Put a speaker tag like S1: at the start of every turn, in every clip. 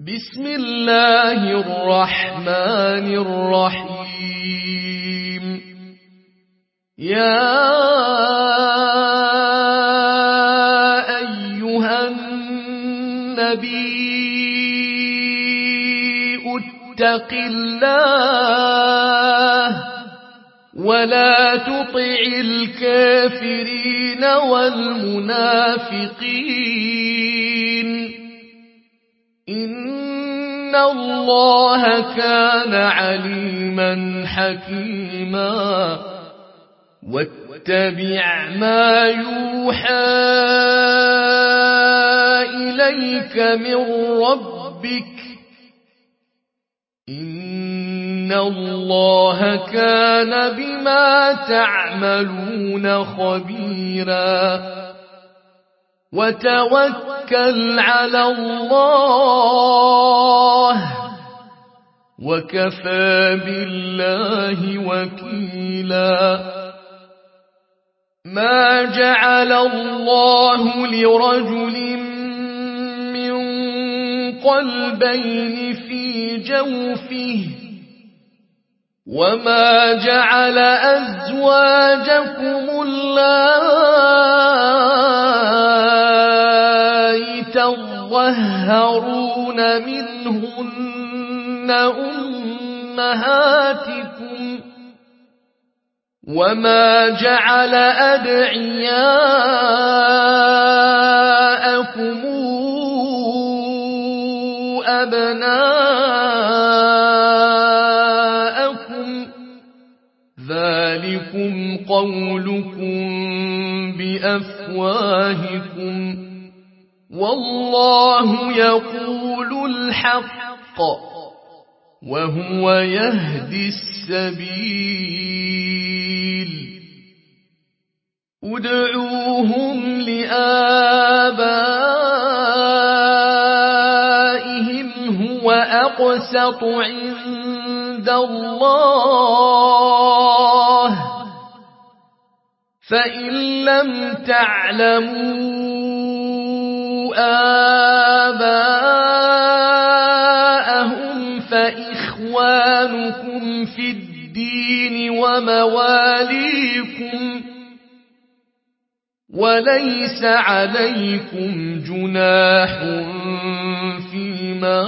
S1: بسم الله الرحمن الرحيم. يا أيها النبي اتق الله ولا تطع الكافرين والمنافقين إن الله كان عليما حكيما. واتبع ما يوحى إليك من ربك إن الله كان بما تعملون خبيرا. وتوكل على الله وكفى بالله وكيلا. ما جعل الله لرجل من قلبين في جوفه وما جعل أزواجكم اللائي تظهرون منهن أمهاتكم وما جعل أدعياءكم أبناءكم ذلكم قولكم بأفواهكم والله يقول الحق وهو يهدي السبيل. ادعوهم لآبائهم هو أقسط عند الله فإن لم تعلموا آباءهم فإخوانكم في الدين ومواليكم وليس عليكم جناح فيما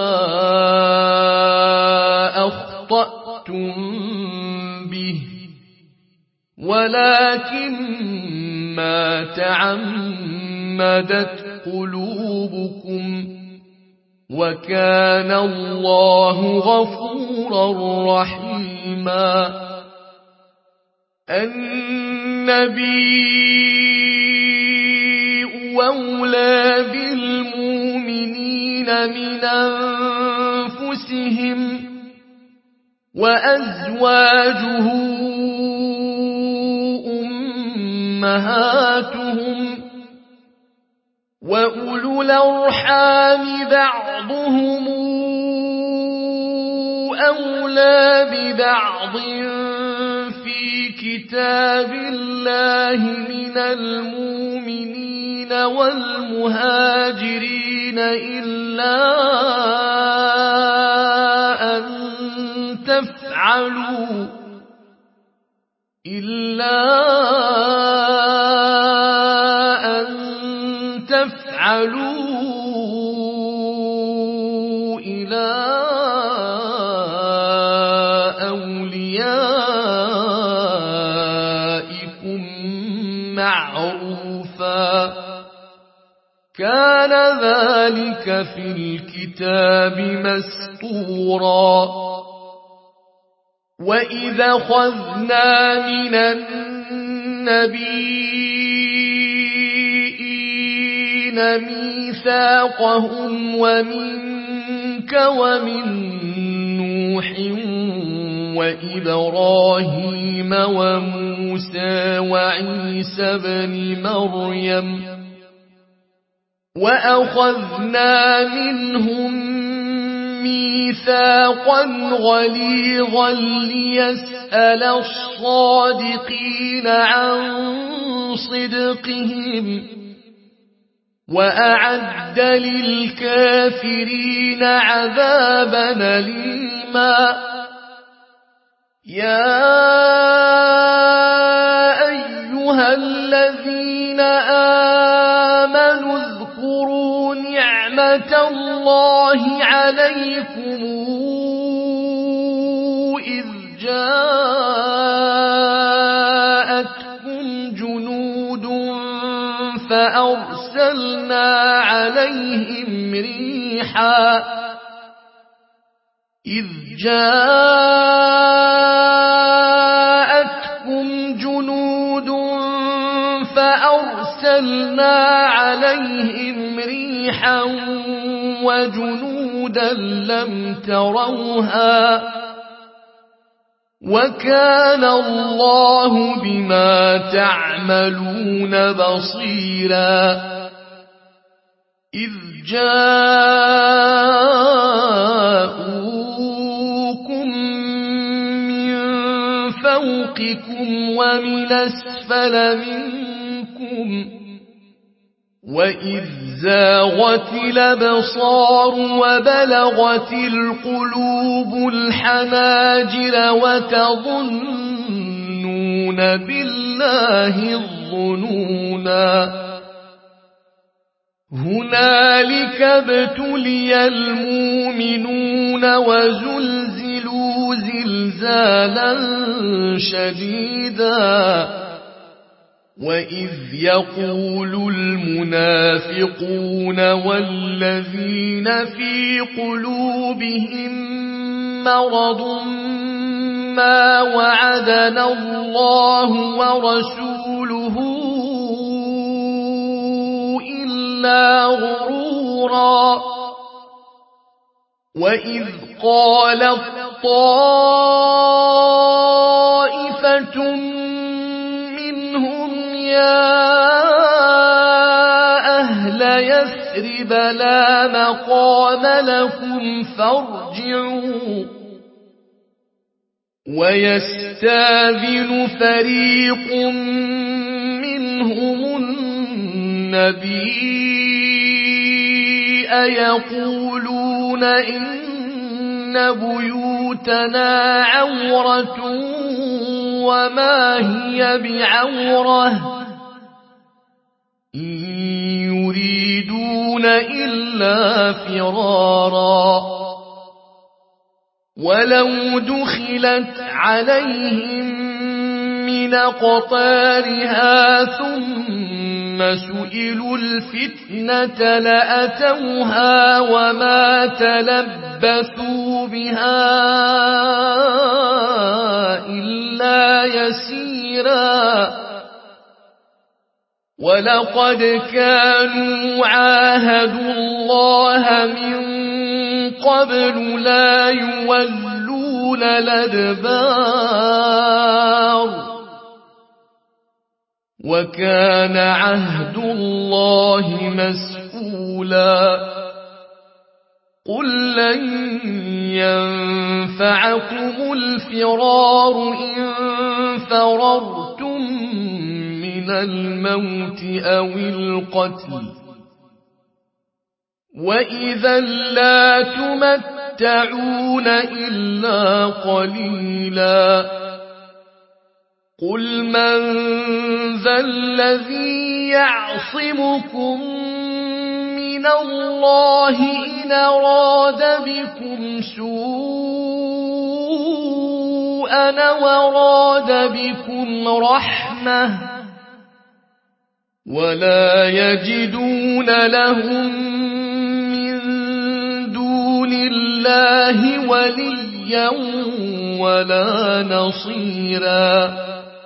S1: أخطأتم به ولكن ما تعمدت قلوبكم وكان الله غفورا رحيما. النبي أولى بالمؤمنين من أنفسهم وأزواجه أمهاتهم وأولو الأرحام بعضهم أولى ببعض في كتاب الله من المؤمنين والمهاجرين إلا أن تفعلوا إلى أوليائكم معروفا كان ذلك في الكتاب مسطورا. وإذا أخذنا من النبيين ميثاقهم ومنك ومن نوح وإبراهيم وموسى وعيسى بن مريم وأخذنا منهم ميثاقا غليظا ليسأل الصادقين عن صدقهم وأعد للكافرين عذابا أليما يا أيها الذين آمنوا اذكروا نعمة الله عليكم إذ جاءتكم جنود فأرسلنا عليهم ريحا وجنودا لم تروها وكان الله بما تعملون بصيرا إذ جاءوكم من فوقكم ومن أسفل منكم وإذ زاغت الأبصار وبلغت القلوب الحناجر وتظنون بالله الظنونا هنالك ابتلي المؤمنون وزلزلوا زلزالا شديدا وإذ يقول المنافقون والذين في قلوبهم مرض ما وعدنا الله ورسوله إلا غرورا وإذ قالت طائفة منهم يا أهل يثرب لا مقام لكم فارجعوا ويستاذن فريق منهم النبي يقولون إن بيوتنا عورة وما هي بعورة إن يريدون إلا فرارا ولو دخلت عليهم من أقطارها ثم سئلوا الفتنة لأتوها وما تلبثوا بها إلا يسيرا ولقد كانوا عاهدوا الله من قبل لا يولون الأدبار وكان عهد الله مسئولا قل لن ينفعكم الفرار إن فررتم من الموت أو القتل وإذا لا تمتعون إلا قليلا قل من ذا الذي يعصمكم من الله إن أراد بكم سوءا وراد بكم رحمة ولا يجدون لهم من دون الله وليا ولا نصيرا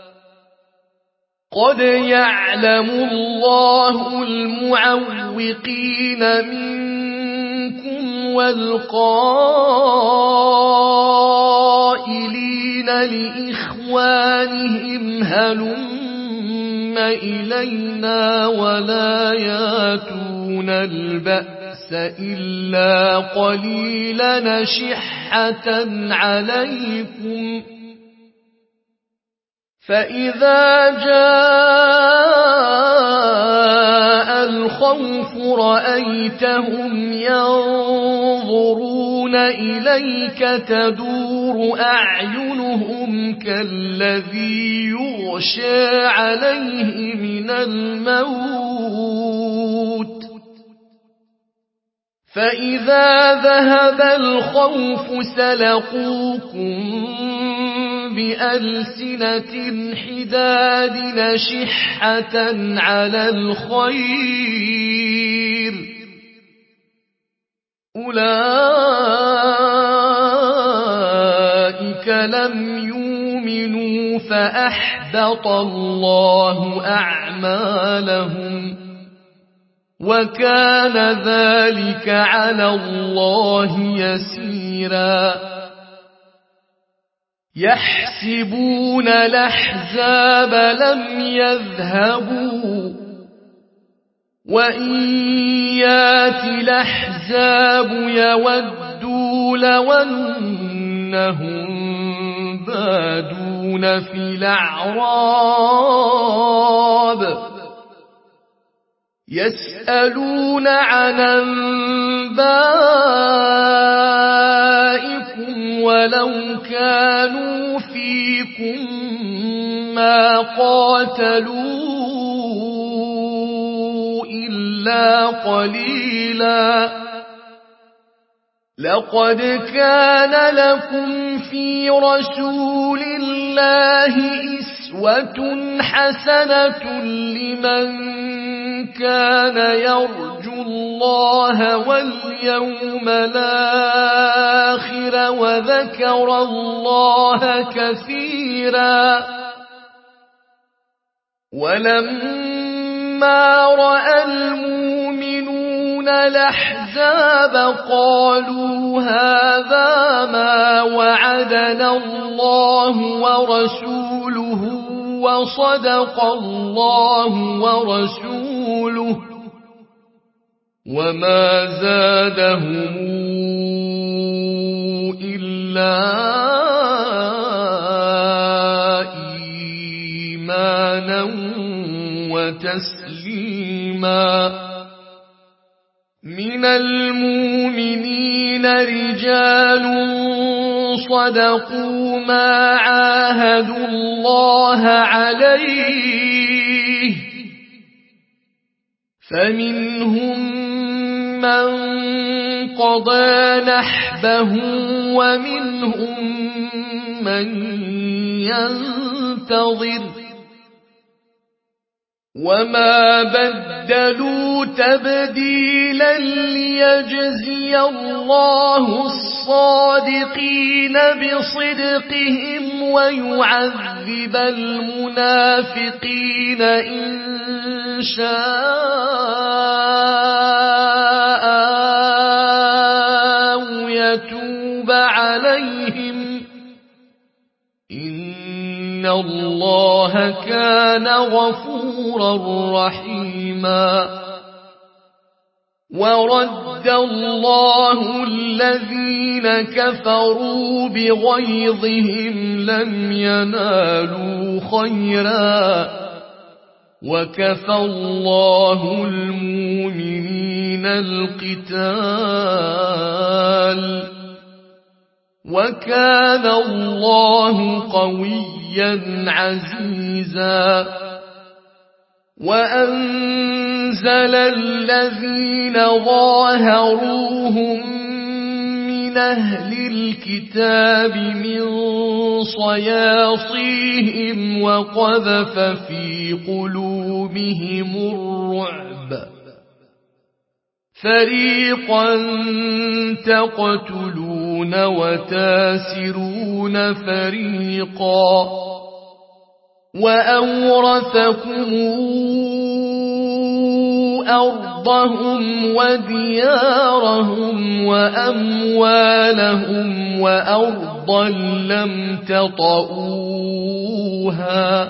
S1: قد يعلم الله المعوقين منكم والقائلين لإخوانهم هلم إلينا ولا ياتون البأس إلا قليلا شحة عليكم فإذا جاء الخوف رأيتهم ينظرون إليك تدور أعينهم كالذي يغشى عليه من الموت فإذا ذهب الخوف سلقوكم بألسنة حداد نشحة على الخير أولئك لم يؤمنوا فأحبط الله أعمالهم وكان ذلك على الله يسيرا يحسبون الأحزاب لم يذهبوا وإن يات الأحزاب يودوا لو أنهم بادون في الأعراب يسألون عن أنبائكم ولو كانوا فيكم ما قاتلوا إلا قليلا لقد كان لكم في رسول الله أسوة حسنة لمن كان يرجو الله واليوم الآخر وذكر الله كثيرا ولما رأى المؤمنون الأحزاب قالوا هذا ما وعدنا الله ورسوله وصدق الله ورسوله وما زادهم إلا إيمانا وتسليما من المؤمنين رجال صدقوا ما عاهدوا الله عليه فمنهم من قضى نحبه ومنهم من ينتظر وما بدلوا تبديلا ليجزي الله الصادقين بصدقهم ويعذب المنافقين إن شاء أو يتوب عليهم إن الله كان غفورا رحيما ورد الله الذين كفروا بغيظهم لم ينالوا خيرا وكفى الله المؤمنين القتال وكان الله قويا عزيزا وأنزل الذين ظاهروهم من أهل الكتاب من صياصيهم وقذف في قلوبهم الرعب فريقا تقتلون وتاسرون فريقا وأورثكم أرضهم وديارهم وأموالهم وأرضا لم تطئوها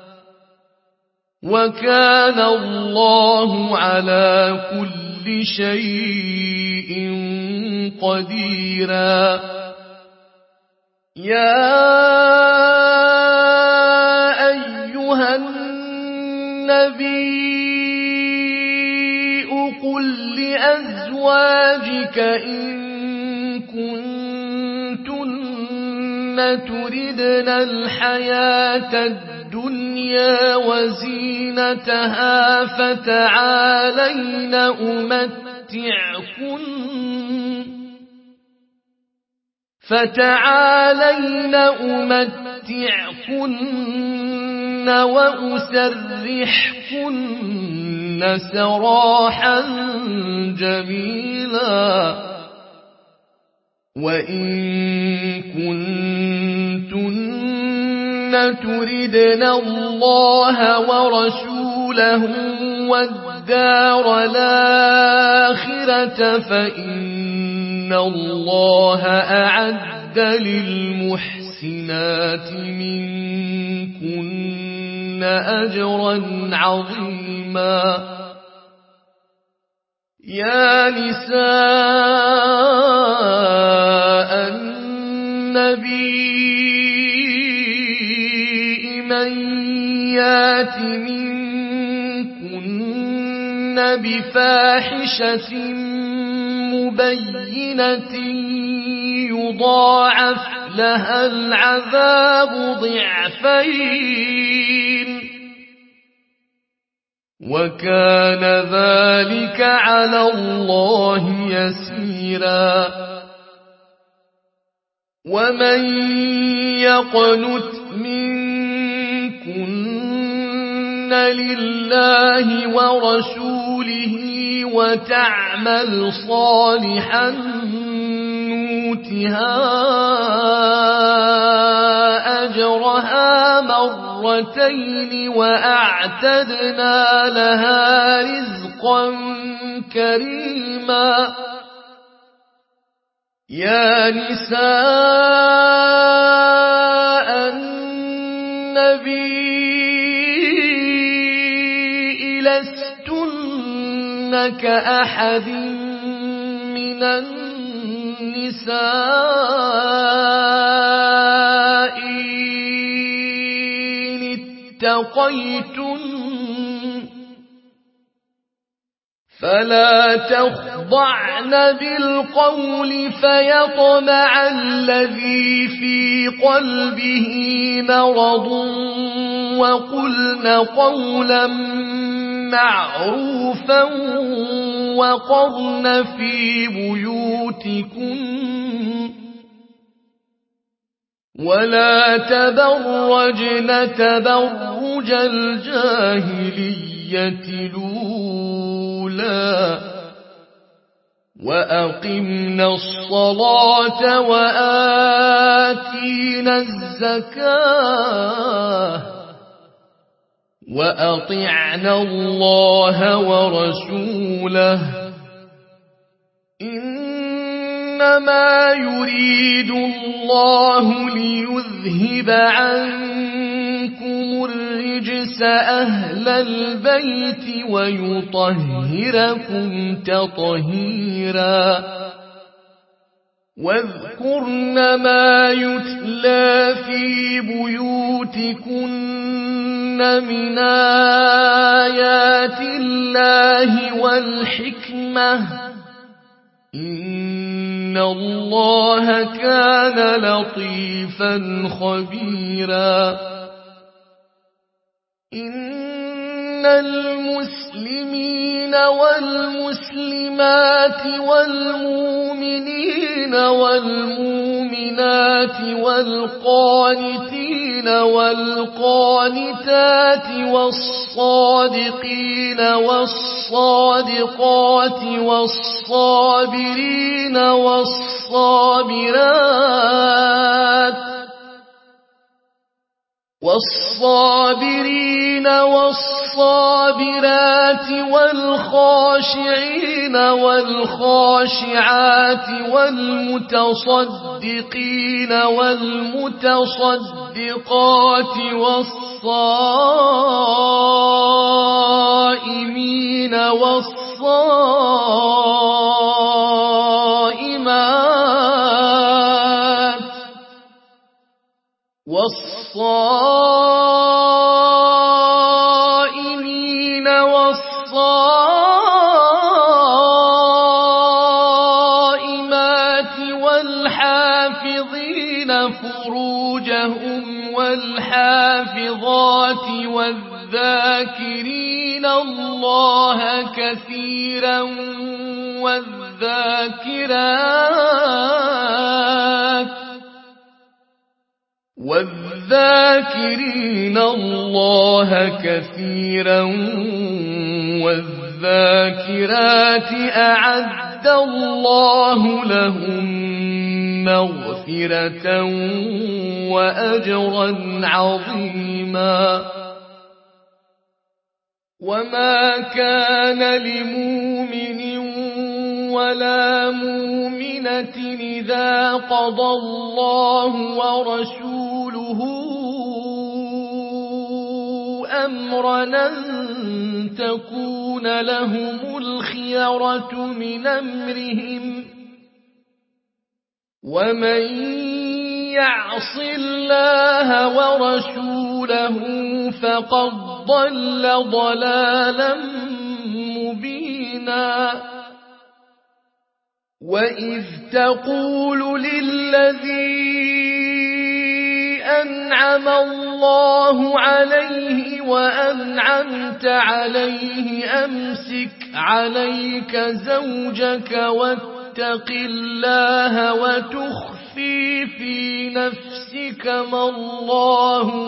S1: وكان الله على كل شيء قديرا يا النبي قل لأزواجك إن كنتن تردن الحياة الدنيا وزينتها فتعالين أمتعكن وأسرحكن سراحا جميلا وإن كنتن تردن الله ورسوله والدار الآخرة فإن الله أعد للمحسنات منكن أجرا عظيما يا نساء النبي من يات منكن بفاحشة مبينة يضاعف لها العذاب ضعفين وكان ذلك على الله يسيرا ومن يقنت منكن لله ورسوله وتعمل صالحا نؤتها أجرها مرتين وأعتدنا لها رزقا كريما يا نساء النبي لستن كأحد من النساء إن اتقيتن فلا تخضعن بالقول فيطمع الذي في قلبه مرض وقلن قولا معروفا وقرن في بيوتكن ولا تبرجن تبرج الجاهلية الأولى وأقمنا الصلاة وآتينا الزكاة وأطعنا الله ورسوله إنما يريد الله ليذهب عنكم الرجس أهل البيت ويطهركم تطهيرا واذكرن ما يتلى في بيوتكن من آيات الله والحكمة إن الله كان لطيفا خبيرا إن المسلمين والمسلمات والمؤمنين والمؤمنات والقانتين والقانتات والصادقين والصادقات والصابرين والصابرات والخاشعين والخاشعات والمتصدقين والمتصدقات والصائمين والصائمين والحافظين فروجهم والحافظات والذاكرين الله كثيرا والذاكرين الله كثيرا والذاكرات أعد الله لهم مغفرة وأجرا عظيما. وما كان لمؤمن ولا مؤمنة إذا قضى الله ورسوله أمرا أن تكون لهم الخيرة من أمرهم ومن يعص الله ورسوله فقد ضل ضلالا مبينا. وإذ تقول للذي أنعم الله عليه وأنعمت عليه أمسك عليك زوجك واتق الله وتخفي في نفسك ما الله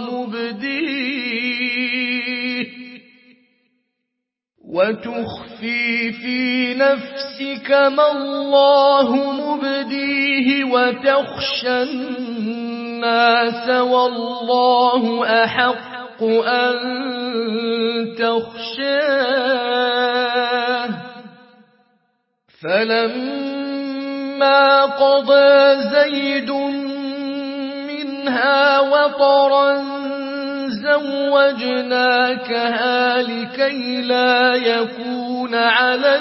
S1: مبديه وتخشى الناس والله أحق أن تخشاه. فلما قضى زيد منها وطرا زوجناكها لكي لا يكون على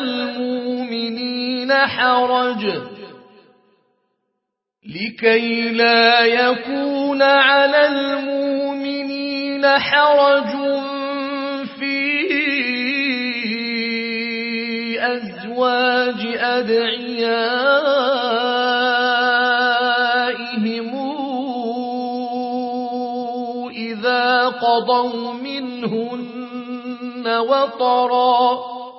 S1: المؤمنين حرج في أزواج أدعيائهم إذا قضوا منهن وطرا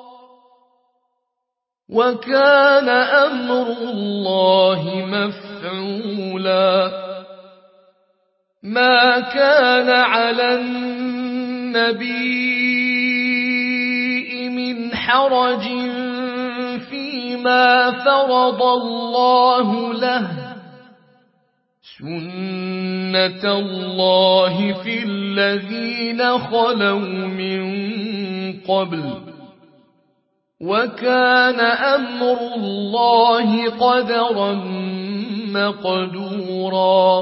S1: وكان أمر الله مفعولا. ما كان على النبي من حرج فيما فرض الله له سنة الله في الذين خلوا من قبل وكان أمر الله قدرا مقدورا.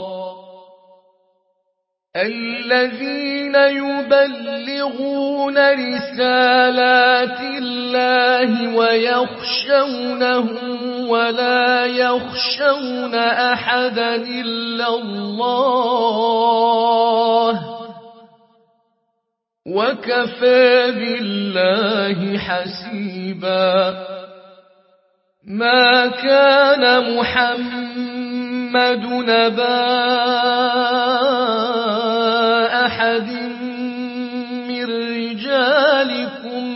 S1: الذين يبلغون رسالات الله ويخشونه ولا يخشون أحدا إلا الله وكفى بالله حسيبا. ما كان محمد نبا أحد من رجالكم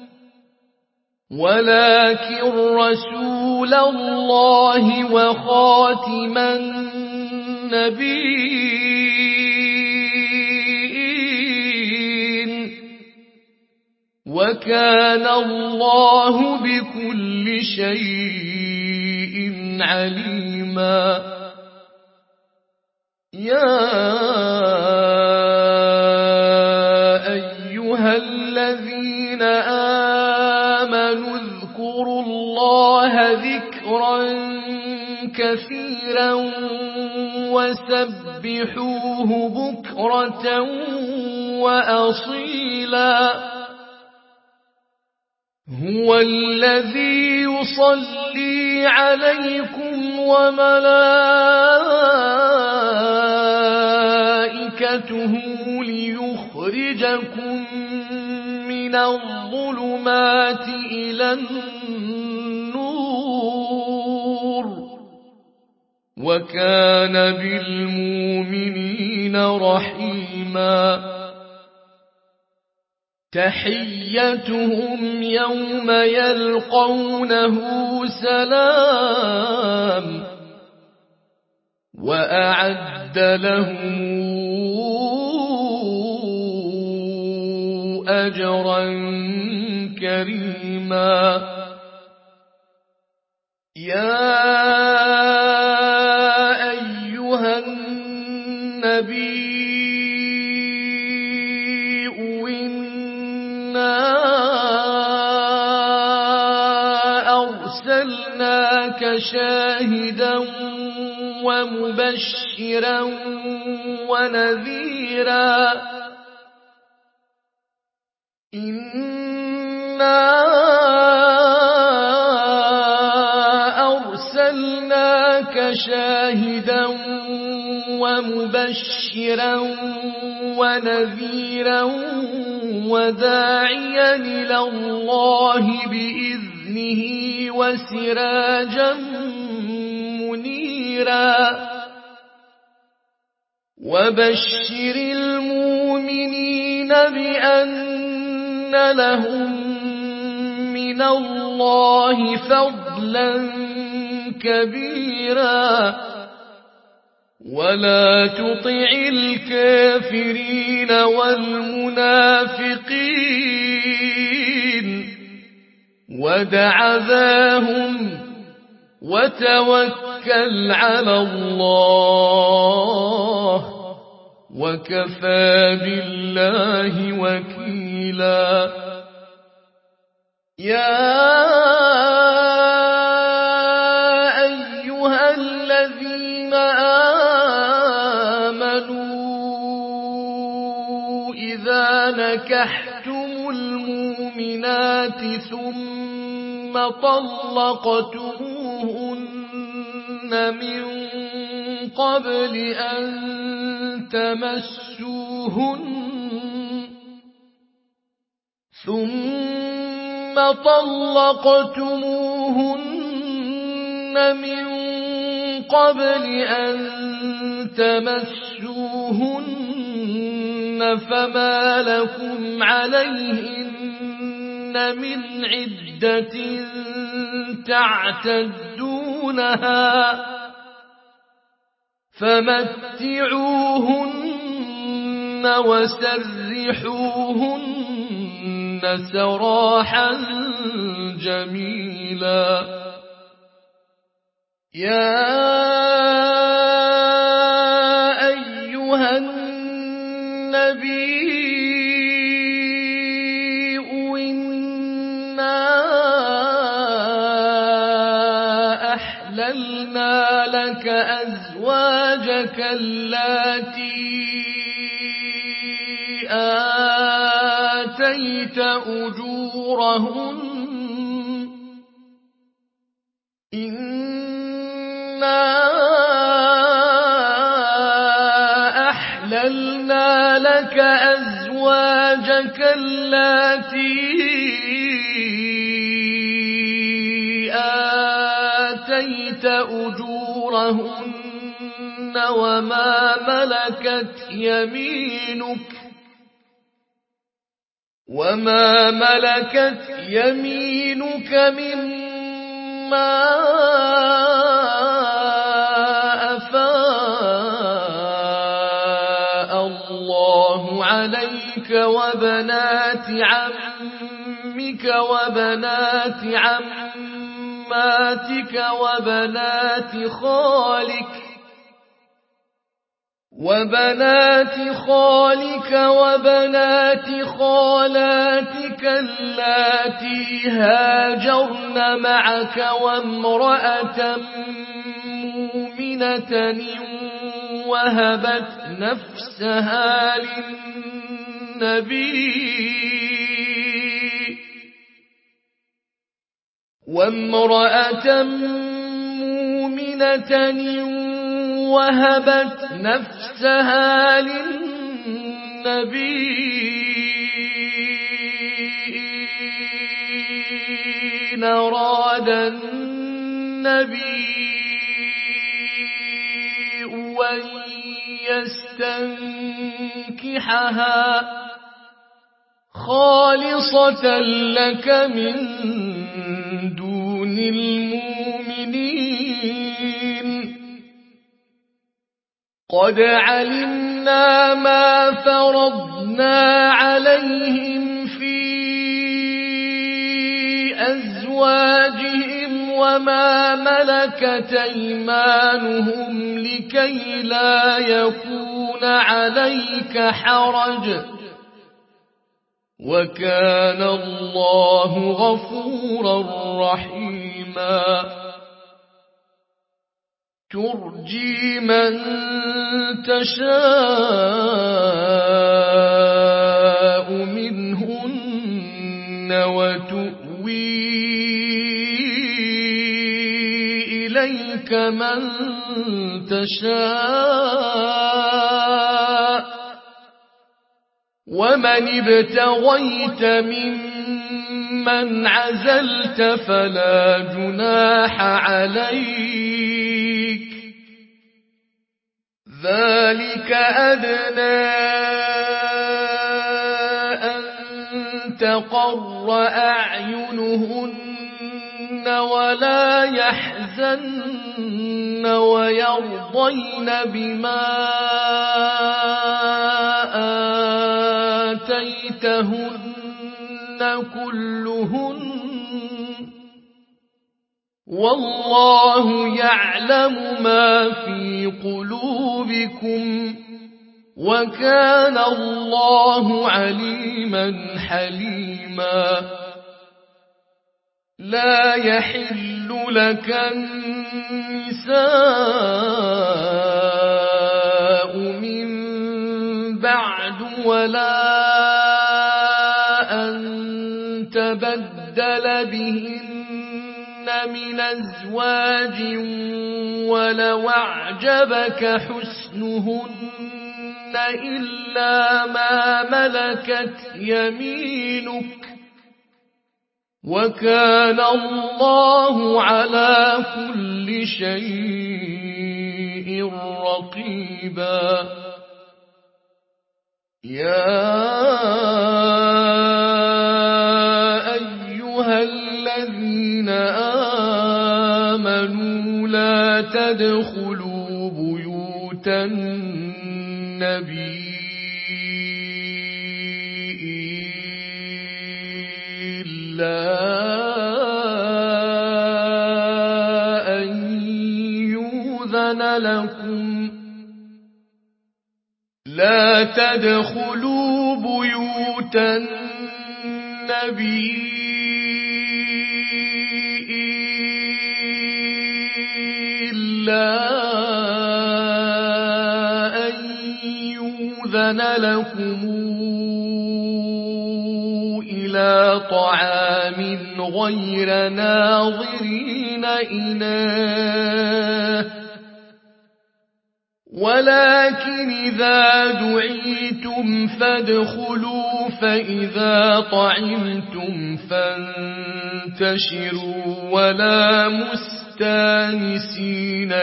S1: ولكن رسول الله وخاتم النبيين وكان الله بكل شيء عليما. يا أيها الذين آمنوا اذكروا الله ذكرا كثيرا وسبحوه بكرة وأصيلا. هو الذي يصلي عليكم وملائكته ليخرجكم من الظلمات إلى النور وكان بالمؤمنين رحيما تحيتهم يوم يلقونه سلام وأعد لهم أجرا كريما يا أيها النبي إنا أرسلناك شاهدا ومبشرا ونذيرا إنا أرسلناك شاهدا ومبشرا ونذيرا وداعيا إلى الله بإذنه وسراجا منيرا وبشر المؤمنين بأن لهم من الله فضلا كبيرا ولا تطع الكافرين والمنافقين ودع ذاهم وتوكل على الله وكفى بالله وكيلا يا أيها الذين آمنوا إذا نكحتم المؤمنات ثم طلقتموهن من قبل أن تمسوهن فما لكم عليهن من عدة تعتدونها فمتعوهن وسرحوهن سراحا جميلا يا أيها النبي إنا أحللنا لك أزواجك اللاتي آتيت أجورهن إنا أحللنا لك أزواجك اللاتي آتيت أجورهن وما ملكت يمينك مما أفاء الله عليك وبنات عمك وبنات عماتك وبنات خالك وبنات خالاتك اللاتي هاجرن معك وامرأة مؤمنة وهبت نفسها للنبي إن أراد النبي أن يستنكحها خالصة لك من دون المؤمنين. قد علمنا ما فرضنا عليهم في أزواجهم وما ملكت أيمانهم لكي لا يكون عليك حرج، وكان الله غفورا رحيما. ترجي من تشاء منهن وتؤوي إليك من تشاء، ومن ابتغيت ممن عزلت فلا جناح عليك، ذلك أدنى أن تقر أعينهن ولا يحزن ويرضين بما آتيتهن كلهن، والله يعلم ما في قلوبكم، وكان الله عليما حليما. لا يحل لك النساء من بعد ولا أن تبدل بهن من أزواج ولو أعجبك حسنهن إلا ما ملكت يمينك، وكان الله على كل شيء رقيبا. يا أيها الذين آمنوا لا تدخلوا بيوت النبي إلا أن يؤذن لكم، لا تدخلوا بيوت النبي إلا أن يؤذن لكم إلى طعام غير ناظرين إناه، ولكن إذا دعيتم فادخلوا فإذا طعمتم فانتشروا ولا مستانسين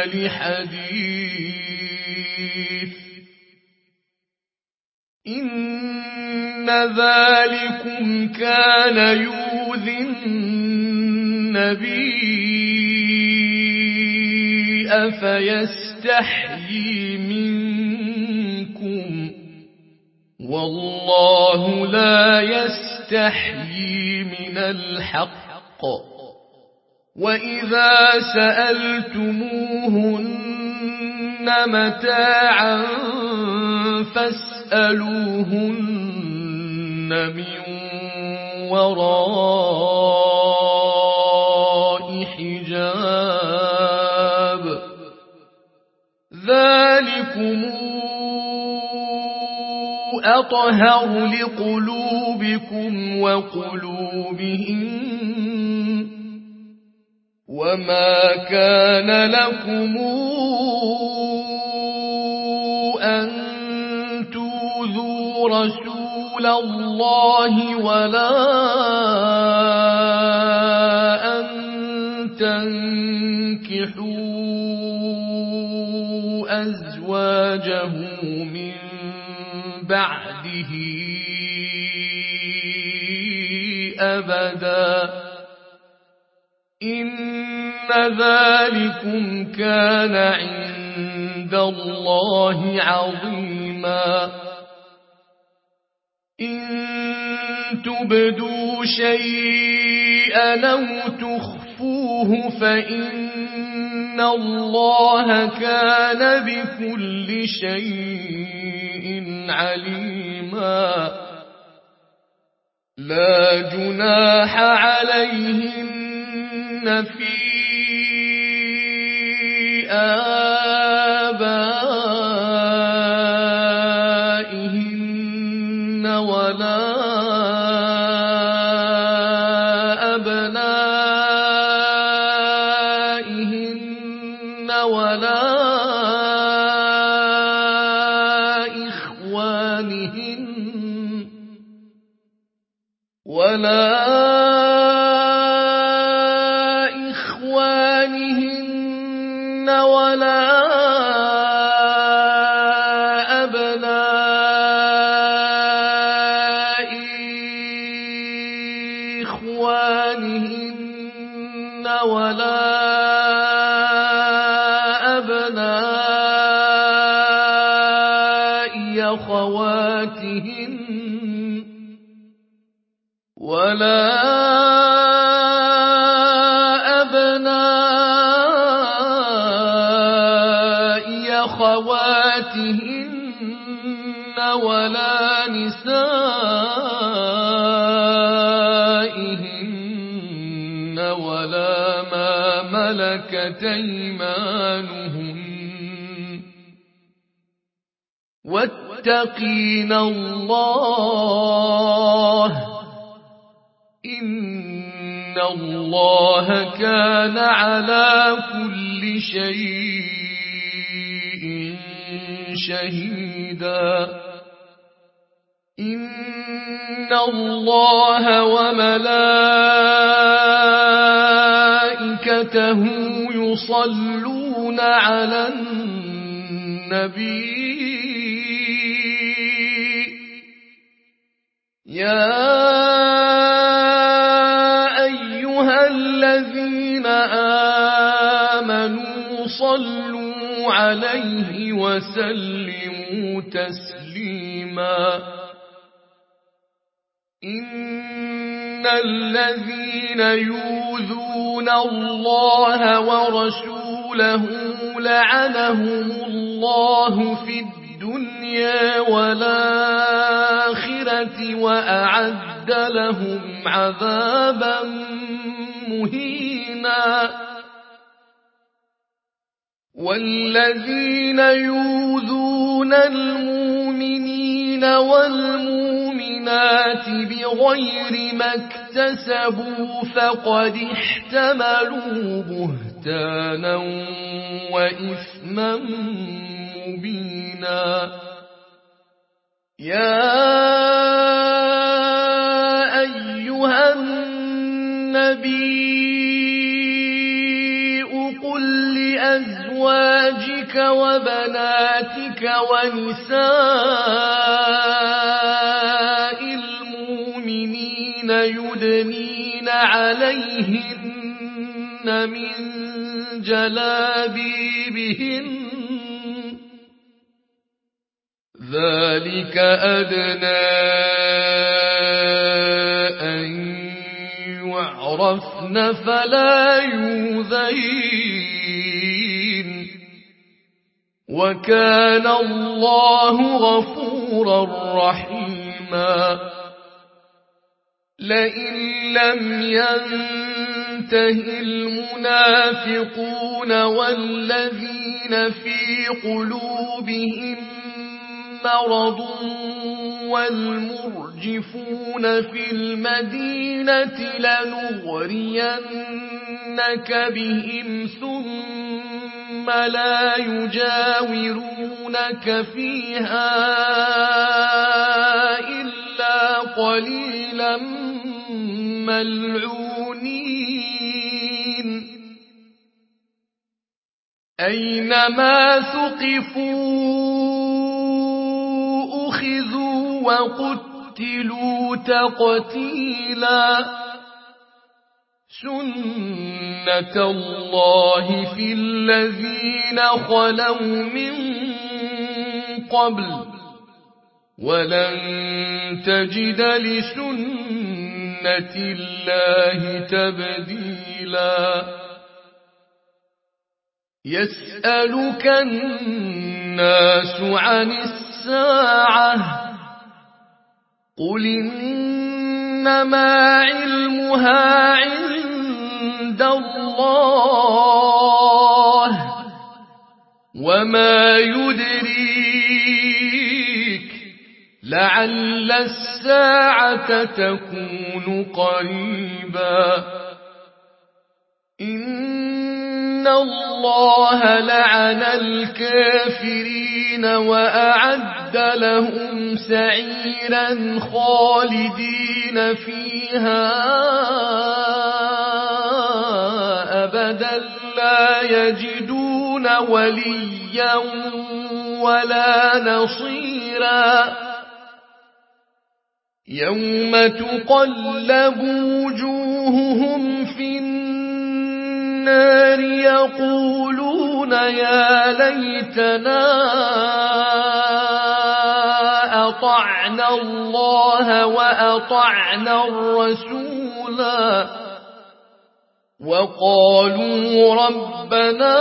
S1: لحديث، إن ذلكم كان يؤذي النبي فيستحيي منكم، والله لا يستحيي من الحق. وإذا سألتموهن متاعا فاسألوهن من وراء حجاب، ذلكم أطهر لقلوبكم وقلوبهم. وما كان لكم أن تؤذوا رسول الله ولا أن تنكحوا أزواجه أزواجه من بعده أبدا إن ذلكم كان عند الله عظيما إن تبدوا شيئا أو تخفوه فإن الله كان بكل شيء عليما لا جناح عليهن في آبائهن ولا أبنائهن ولا إخوانهن ولا أبناء إخوانهن ولا أبناء أخواتهن ولا أبناء أخواتهن ولا نسائهن ولا ما ملكت أيمانهن واتقين الله إن الله كان على كل شيء شهيدا إن الله وملائكته يصلون على النبي يا الذين آمنوا صلوا عليه وسلموا تسليما إن الذين يؤذون الله ورسوله لعنهم الله في الدنيا والآخرة وأعد لهم عذابا مهينا والذين يؤذون المؤمنين والمؤمنات بغير ما اكتسبوا فقد احتملوا بهتانا وإثما مبينا يا أيها النبي قل لأزواجك وبناتك ونساء المؤمنين يدنين عليهن من جلابيبهن ذلك أدنى أن يعرفن فلا يؤذين وكان الله غفورا رحيما لئن لم ينته المنافقون والذين في قلوبهم مرض والمرجفون في المدينة لنغرينك بهم ثم لا يجاورونك فيها إلا قليلا ملعونين أينما ثقفوا أخذوا وقتلوا تقتيلا سنة الله في الذين خلوا من قبل ولن تجد لسنة الله تبديلا يسألك الناس عن الساعة قل إنما علمها عند الله وما يدريك لعل الساعة تكون قريبا إن الله لعن الكافرين وأعد لهم سعيرا خالدين فيها أبدا لا يجدون وليا ولا نصيرا يوم تقلب وجوههم في النار يقولون يا ليتنا أطعنا الله وأطعنا الرسولا وقالوا ربنا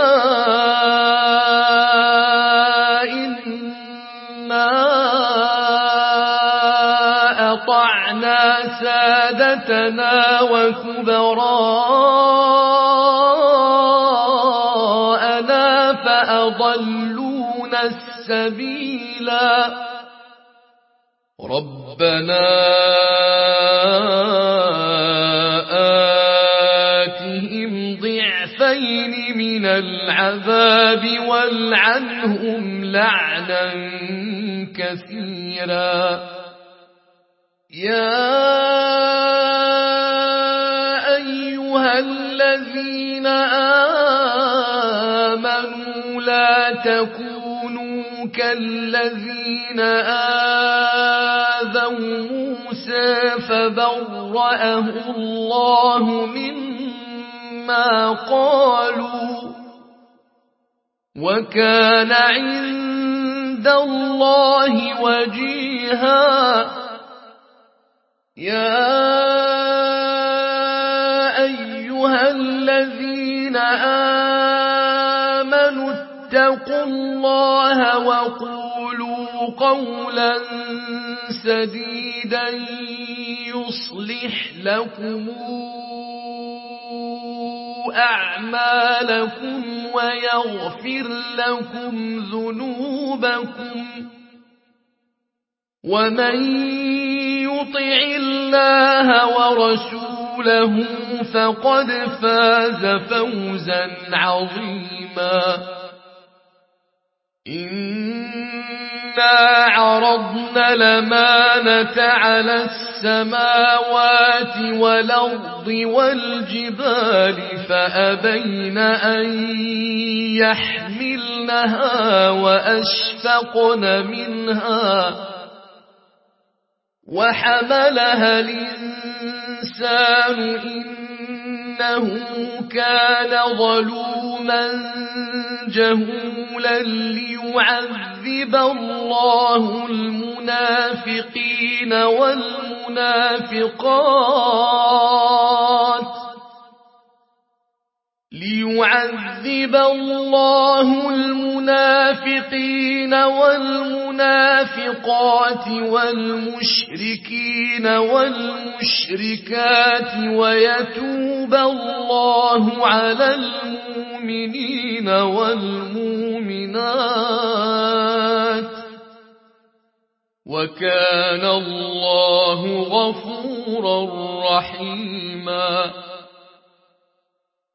S1: إنا أطعنا سادتنا وكبراءنا فأضلونا السبيلا ربنا آتهم ضعفين من العذاب والعنهم لعنا كثيرا يا أيها الذين آمنوا لا تكونوا كالذين آذوا موسى فبرأه الله مما قالوا وكان عند الله وجيها يا أيها الذين آمنوا اتقوا الله وقولوا قولا سديدا يصلح لكم أعمالكم ويغفر لكم ذنوبكم ومن يطع الله ورسوله فقد فاز فوزا عظيما إنا عرضنا الأمانة على السماوات والأرض والجبال فأبين أن يحملنها وأشفقن منها وحملها الإنسان إنه كان ظلوما جهولا ليعذب الله المنافقين والمنافقات والمشركين والمشركات ويتوب الله على المؤمنين والمؤمنات وكان الله غفورا رحيما